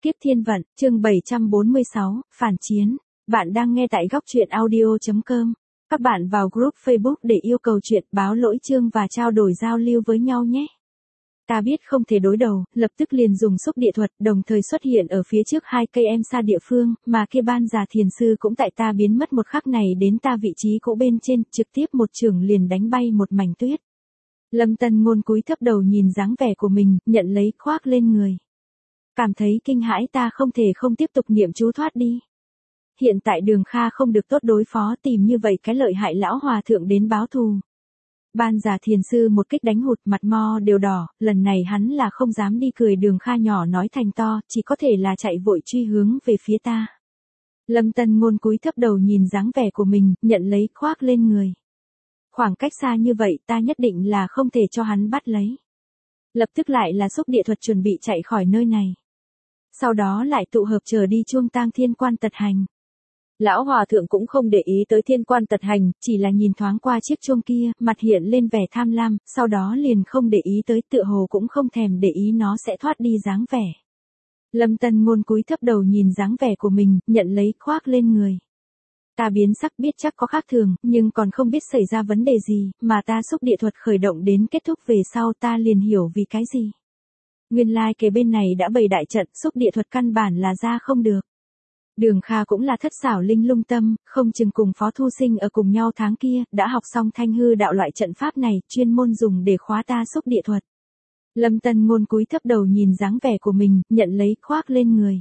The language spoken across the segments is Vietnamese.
Kiếp thiên vận, chương 746, phản chiến. Bạn đang nghe tại góc truyện audio.com. Các bạn vào group Facebook để yêu cầu chuyện, báo lỗi chương và trao đổi giao lưu với nhau nhé. Ta biết không thể đối đầu, lập tức liền dùng xúc địa thuật, đồng thời xuất hiện ở phía trước 2 cây em xa địa phương, mà kia ban già thiền sư cũng tại ta biến mất một khắc này đến ta vị trí cũ bên trên, trực tiếp một chưởng liền đánh bay một mảnh tuyết. Lâm Tân Ngôn cúi thấp đầu nhìn dáng vẻ của mình, nhận lấy khoác lên người. Cảm thấy kinh hãi ta không thể không tiếp tục niệm chú thoát đi. Hiện tại Đường Kha không được tốt đối phó, tìm như vậy cái lợi hại lão hòa thượng đến báo thù. Ban già thiền sư một kích đánh hụt, mặt mo đều đỏ, lần này hắn là không dám đi cười. Đường Kha nhỏ nói thành to, chỉ có thể là chạy vội truy hướng về phía ta. Lâm Tân Ngôn cúi thấp đầu nhìn dáng vẻ của mình, nhận lấy khoác lên người. Khoảng cách xa như vậy ta nhất định là không thể cho hắn bắt lấy. Lập tức lại là xúc địa thuật chuẩn bị chạy khỏi nơi này. Sau đó lại tụ hợp chờ đi chuông tang Thiên Quan Tật Hành. Lão hòa thượng cũng không để ý tới Thiên Quan Tật Hành, chỉ là nhìn thoáng qua chiếc chuông kia, mặt hiện lên vẻ tham lam, sau đó liền không để ý tới, tựa hồ cũng không thèm để ý nó sẽ thoát đi dáng vẻ. Lâm Tân Ngôn cúi thấp đầu nhìn dáng vẻ của mình, nhận lấy khoác lên người. Ta biến sắc, biết chắc có khác thường, nhưng còn không biết xảy ra vấn đề gì, mà ta xúc địa thuật khởi động đến kết thúc về sau ta liền hiểu vì cái gì. Nguyên lai kế bên này đã bày đại trận, xúc địa thuật căn bản là ra không được. Đường Kha cũng là thất xảo linh lung tâm, không chừng cùng Phó Thu Sinh ở cùng nhau tháng kia, đã học xong thanh hư đạo loại trận pháp này, chuyên môn dùng để khóa ta xúc địa thuật. Lâm Tân Ngôn cúi thấp đầu nhìn dáng vẻ của mình, nhận lấy khoác lên người.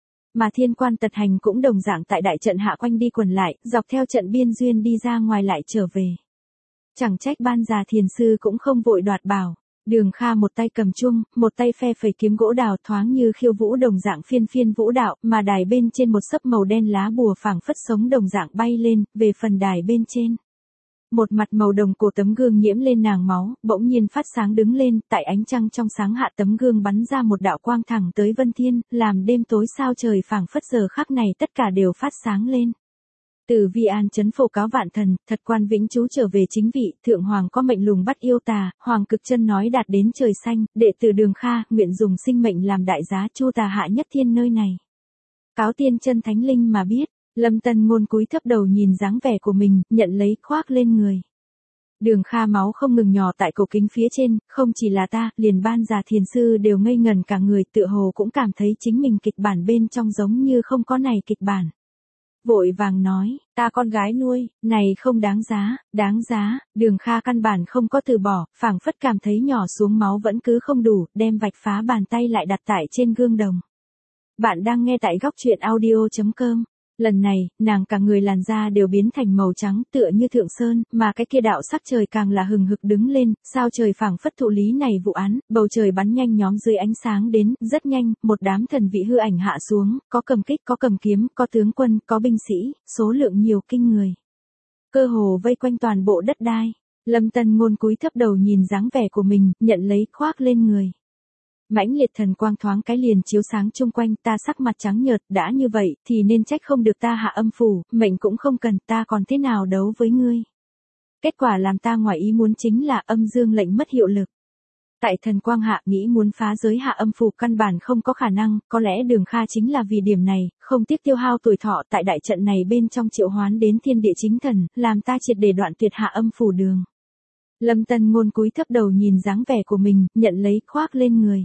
Mà Thiên Quan Tật Hành cũng đồng dạng tại đại trận hạ quanh đi quần lại, dọc theo trận biên duyên đi ra ngoài lại trở về. Chẳng trách ban già thiền sư cũng không vội đoạt bảo. Đường Kha một tay cầm chuông, một tay phe phẩy kiếm gỗ đào, thoáng như khiêu vũ đồng dạng phiên phiên vũ đạo, mà đài bên trên một sấp màu đen lá bùa phảng phất sống đồng dạng bay lên, về phần đài bên trên. Một mặt màu đồng cổ tấm gương nhiễm lên nàng máu, bỗng nhiên phát sáng đứng lên, tại ánh trăng trong sáng hạ tấm gương bắn ra một đạo quang thẳng tới vân thiên, làm đêm tối sao trời phảng phất giờ khắc này tất cả đều phát sáng lên. Từ Vi An trấn phổ cáo vạn thần, thật Quan Vĩnh Chú trở về chính vị, Thượng Hoàng có mệnh lùng bắt yêu tà, Hoàng Cực Chân nói đạt đến trời xanh, đệ tử Đường Kha, nguyện dùng sinh mệnh làm đại giá chu tà hạ nhất thiên nơi này. Cáo tiên chân thánh linh mà biết, Lâm Tân Ngôn cúi thấp đầu nhìn dáng vẻ của mình, nhận lấy khoác lên người. Đường Kha máu không ngừng nhỏ tại cổ kính phía trên, không chỉ là ta, liền ban già thiền sư đều ngây ngần cả người, tựa hồ cũng cảm thấy chính mình kịch bản bên trong giống như không có này kịch bản. Vội vàng nói, ta con gái nuôi, này không đáng giá, Đường Kha căn bản không có từ bỏ, phảng phất cảm thấy nhỏ xuống máu vẫn cứ không đủ, đem vạch phá bàn tay lại đặt tại trên gương đồng. Bạn đang nghe tại góc truyện audio.com. Lần này, nàng cả người làn da đều biến thành màu trắng tựa như thượng sơn, mà cái kia đạo sắc trời càng là hừng hực đứng lên, sao trời phảng phất thụ lý này vụ án, bầu trời bắn nhanh nhóm dưới ánh sáng đến, rất nhanh, một đám thần vị hư ảnh hạ xuống, có cầm kích, có cầm kiếm, có tướng quân, có binh sĩ, số lượng nhiều kinh người. Cơ hồ vây quanh toàn bộ đất đai. Lâm Tân Ngôn cúi thấp đầu nhìn dáng vẻ của mình, nhận lấy khoác lên người. Mãnh liệt thần quang thoáng cái liền chiếu sáng chung quanh, ta sắc mặt trắng nhợt, đã như vậy, thì nên trách không được ta hạ âm phủ, mệnh cũng không cần, ta còn thế nào đấu với ngươi. Kết quả làm ta ngoài ý muốn chính là âm dương lệnh mất hiệu lực. Tại thần quang hạ nghĩ muốn phá giới hạ âm phủ căn bản không có khả năng, có lẽ Đường Kha chính là vì điểm này, không tiếc tiêu hao tuổi thọ tại đại trận này bên trong triệu hoán đến thiên địa chính thần, làm ta triệt để đoạn tuyệt hạ âm phủ đường. Lâm Tân Ngôn cúi thấp đầu nhìn dáng vẻ của mình, nhận lấy khoác lên người.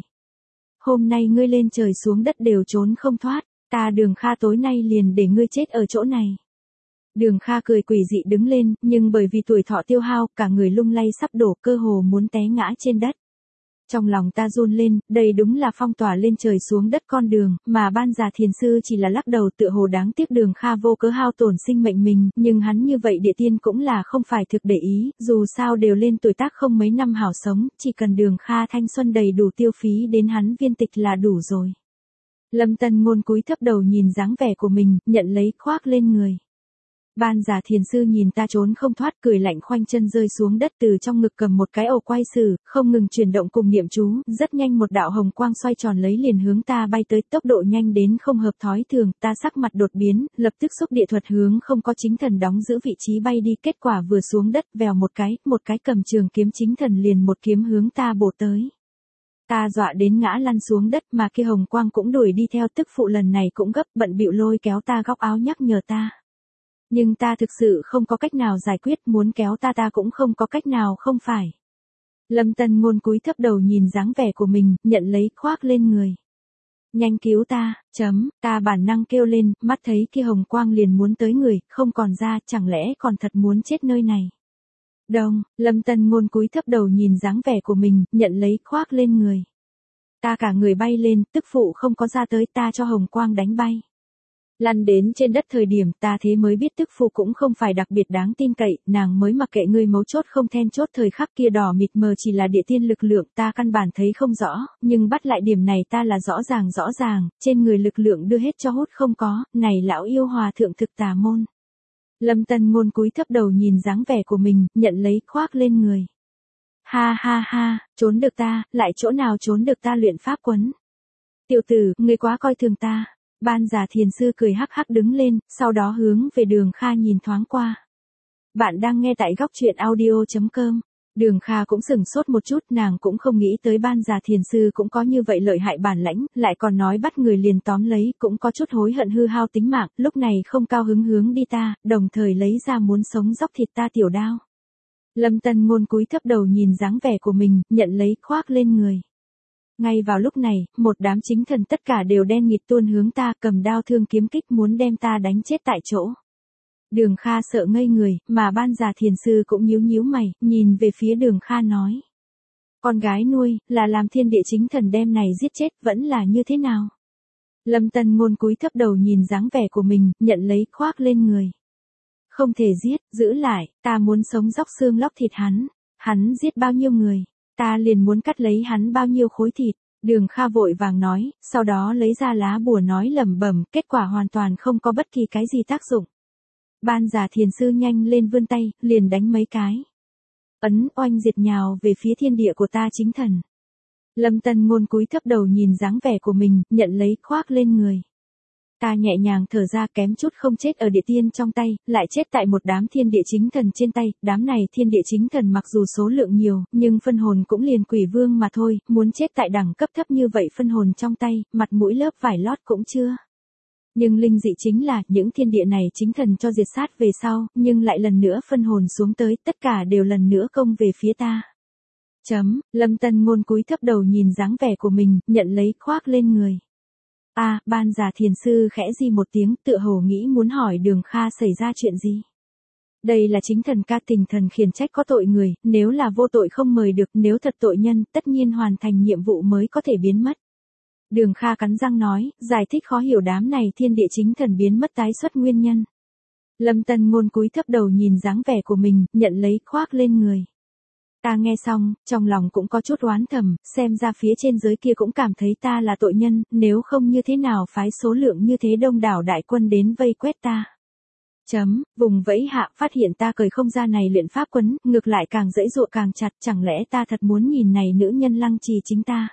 Hôm nay ngươi lên trời xuống đất đều trốn không thoát, ta Đường Kha tối nay liền để ngươi chết ở chỗ này. Đường Kha cười quỷ dị đứng lên, nhưng bởi vì tuổi thọ tiêu hao, cả người lung lay sắp đổ, cơ hồ muốn té ngã trên đất. Trong lòng ta run lên, đây đúng là phong tỏa lên trời xuống đất con đường, mà ban già thiền sư chỉ là lắc đầu tựa hồ đáng tiếc Đường Kha vô cớ hao tổn sinh mệnh mình, nhưng hắn như vậy địa tiên cũng là không phải thực để ý, dù sao đều lên tuổi tác không mấy năm hảo sống, chỉ cần Đường Kha thanh xuân đầy đủ tiêu phí đến hắn viên tịch là đủ rồi. Lâm Tân Ngôn cúi thấp đầu nhìn dáng vẻ của mình, nhận lấy khoác lên người. Ban già thiền sư nhìn ta trốn không thoát, cười lạnh khoanh chân rơi xuống đất, từ trong ngực cầm một cái ổ quay sử, không ngừng chuyển động cùng niệm chú, rất nhanh một đạo hồng quang xoay tròn lấy liền hướng ta bay tới, tốc độ nhanh đến không hợp thói thường, ta sắc mặt đột biến, lập tức xúc địa thuật hướng không có chính thần đóng giữ vị trí bay đi, kết quả vừa xuống đất vèo một cái cầm trường kiếm chính thần liền một kiếm hướng ta bổ tới. Ta dọa đến ngã lăn xuống đất mà kia hồng quang cũng đuổi đi theo, tức phụ lần này cũng gấp bận bịu lôi kéo ta góc áo nhắc nhở ta. Nhưng ta thực sự không có cách nào giải quyết, muốn kéo ta cũng không có cách nào không phải. Lâm Tân Ngôn cúi thấp đầu nhìn dáng vẻ của mình, nhận lấy khoác lên người. Nhanh cứu ta, ta bản năng kêu lên, mắt thấy kia hồng quang liền muốn tới người, không còn ra, chẳng lẽ còn thật muốn chết nơi này. Lâm Tân Ngôn cúi thấp đầu nhìn dáng vẻ của mình, nhận lấy khoác lên người. Ta cả người bay lên, tức phụ không có ra tới, ta cho hồng quang đánh bay. Lăn đến trên đất thời điểm ta thế mới biết tức phụ cũng không phải đặc biệt đáng tin cậy, nàng mới mặc kệ ngươi mấu chốt không then chốt thời khắc kia đỏ mịt mờ chỉ là địa tiên lực lượng ta căn bản thấy không rõ, nhưng bắt lại điểm này ta là rõ ràng, trên người lực lượng đưa hết cho hút không có, này lão yêu hòa thượng thực tà môn. Lâm Tân Ngôn cúi thấp đầu nhìn dáng vẻ của mình, nhận lấy khoác lên người. Ha, trốn được ta, lại chỗ nào trốn được ta luyện pháp quấn. Tiểu tử, ngươi quá coi thường ta. Ban giả thiền sư cười hắc hắc đứng lên, sau đó hướng về Đường Kha nhìn thoáng qua. Bạn đang nghe tại góc truyện audio.com. Đường Kha cũng sửng sốt một chút, nàng cũng không nghĩ tới ban giả thiền sư cũng có như vậy lợi hại bản lãnh, lại còn nói bắt người liền tóm lấy, cũng có chút hối hận hư hao tính mạng, lúc này không cao hứng hướng đi ta, đồng thời lấy ra muốn sống dóc thịt ta tiểu đao. Lâm Tân Ngôn cúi thấp đầu nhìn dáng vẻ của mình, nhận lấy khoác lên người. Ngay vào lúc này, một đám chính thần tất cả đều đen nghịt tuôn hướng ta, cầm đao thương kiếm kích muốn đem ta đánh chết tại chỗ. Đường Kha sợ ngây người, mà ban giả thiền sư cũng nhíu mày, nhìn về phía Đường Kha nói. Con gái nuôi, là làm thiên địa chính thần đem này giết chết, vẫn là như thế nào? Lâm Tân Ngôn cúi thấp đầu nhìn dáng vẻ của mình, nhận lấy khoác lên người. Không thể giết, giữ lại, ta muốn sống róc xương lóc thịt hắn giết bao nhiêu người, ta liền muốn cắt lấy hắn bao nhiêu khối thịt. Đường Kha vội vàng nói, sau đó lấy ra lá bùa nói lẩm bẩm, kết quả hoàn toàn không có bất kỳ cái gì tác dụng. Ban giả thiền sư nhanh lên vươn tay, liền đánh mấy cái. Ấn oanh diệt nhào về phía thiên địa của ta chính thần. Lâm Tân Ngôn cúi thấp đầu nhìn dáng vẻ của mình, nhận lấy khoác lên người. Ta nhẹ nhàng thở ra, kém chút không chết ở địa tiên trong tay, lại chết tại một đám thiên địa chính thần trên tay. Đám này thiên địa chính thần mặc dù số lượng nhiều, nhưng phân hồn cũng liền quỷ vương mà thôi, muốn chết tại đẳng cấp thấp như vậy phân hồn trong tay, mặt mũi lớp vải lót cũng chưa. Nhưng linh dị chính là, những thiên địa này chính thần cho diệt sát về sau, nhưng lại lần nữa phân hồn xuống tới, tất cả đều lần nữa công về phía ta. Lâm Tân Ngôn cúi thấp đầu nhìn dáng vẻ của mình, nhận lấy khoác lên người. Ban giả thiền sư khẽ di một tiếng, tựa hồ nghĩ muốn hỏi Đường Kha xảy ra chuyện gì. Đây là chính thần ca tình thần khiển trách có tội người, nếu là vô tội không mời được, nếu thật tội nhân, tất nhiên hoàn thành nhiệm vụ mới có thể biến mất. Đường Kha cắn răng nói, giải thích khó hiểu đám này thiên địa chính thần biến mất tái xuất nguyên nhân. Lâm Tân Ngôn cúi thấp đầu nhìn dáng vẻ của mình, nhận lấy khoác lên người. Ta nghe xong, trong lòng cũng có chút oán thầm, xem ra phía trên giới kia cũng cảm thấy ta là tội nhân, nếu không như thế nào phái số lượng như thế đông đảo đại quân đến vây quét ta. Vùng vẫy hạ phát hiện ta cởi không ra này luyện pháp quấn, ngược lại càng dãy dụa càng chặt, chẳng lẽ ta thật muốn nhìn này nữ nhân lăng trì chính ta.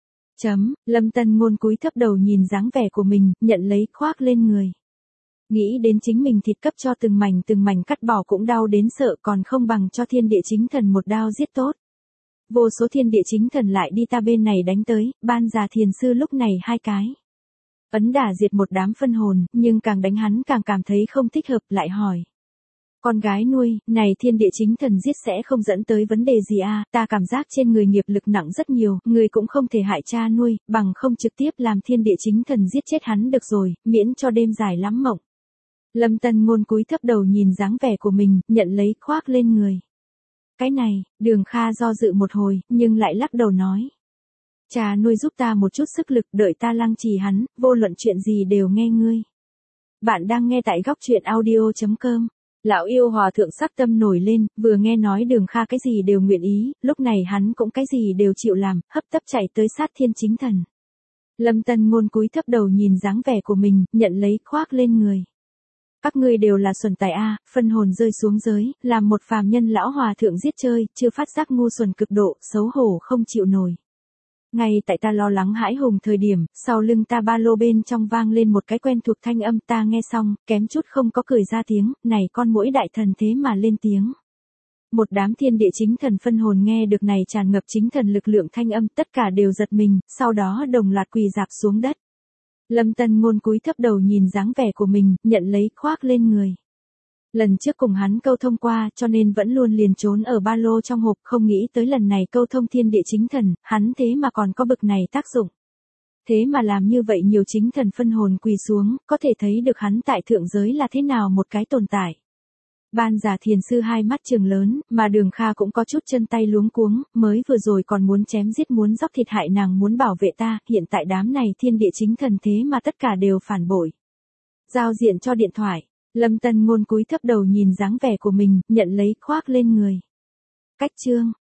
Lâm Tân Ngôn cúi thấp đầu nhìn dáng vẻ của mình, nhận lấy khoác lên người. Nghĩ đến chính mình thịt cấp cho từng mảnh cắt bỏ cũng đau đến sợ, còn không bằng cho thiên địa chính thần một đao giết tốt. Vô số thiên địa chính thần lại đi ta bên này đánh tới, ban giả thiền sư lúc này hai cái. Ấn đả diệt một đám phân hồn, nhưng càng đánh hắn càng cảm thấy không thích hợp, lại hỏi. Con gái nuôi, này thiên địa chính thần giết sẽ không dẫn tới vấn đề gì ta cảm giác trên người nghiệp lực nặng rất nhiều, người cũng không thể hại cha nuôi, bằng không trực tiếp làm thiên địa chính thần giết chết hắn được rồi, miễn cho đêm dài lắm mộng. Lâm Tân Ngôn cúi thấp đầu nhìn dáng vẻ của mình, nhận lấy khoác lên người. Cái này, Đường Kha do dự một hồi, nhưng lại lắc đầu nói. Cha nuôi giúp ta một chút sức lực, đợi ta lăng trì hắn, vô luận chuyện gì đều nghe ngươi. Bạn đang nghe tại góc truyện audio.com. Lão yêu hòa thượng sắc tâm nổi lên, vừa nghe nói Đường Kha cái gì đều nguyện ý, lúc này hắn cũng cái gì đều chịu làm, hấp tấp chạy tới sát thiên chính thần. Lâm Tân Ngôn cúi thấp đầu nhìn dáng vẻ của mình, nhận lấy khoác lên người. Các ngươi đều là xuẩn tài phân hồn rơi xuống giới, làm một phàm nhân lão hòa thượng giết chơi, chưa phát giác ngu xuẩn cực độ, xấu hổ không chịu nổi. Ngay tại ta lo lắng hãi hùng thời điểm, sau lưng ta ba lô bên trong vang lên một cái quen thuộc thanh âm, ta nghe xong, kém chút không có cười ra tiếng, này con muỗi đại thần thế mà lên tiếng. Một đám thiên địa chính thần phân hồn nghe được này tràn ngập chính thần lực lượng thanh âm, tất cả đều giật mình, sau đó đồng loạt quỳ rạp xuống đất. Lâm Tân Ngôn cúi thấp đầu nhìn dáng vẻ của mình, nhận lấy khoác lên người. Lần trước cùng hắn câu thông qua cho nên vẫn luôn liền trốn ở ba lô trong hộp, không nghĩ tới lần này câu thông thiên địa chính thần, hắn thế mà còn có bực này tác dụng. Thế mà làm như vậy nhiều chính thần phân hồn quỳ xuống, có thể thấy được hắn tại thượng giới là thế nào một cái tồn tại. Ban giả thiền sư hai mắt trừng lớn, mà Đường Kha cũng có chút chân tay luống cuống, mới vừa rồi còn muốn chém giết muốn dóc thịt hại nàng muốn bảo vệ ta, hiện tại đám này thiên địa chính thần thế mà tất cả đều phản bội. Giao diện cho điện thoại, Lâm Tân Ngôn cúi thấp đầu nhìn dáng vẻ của mình, nhận lấy khoác lên người. Cách chương.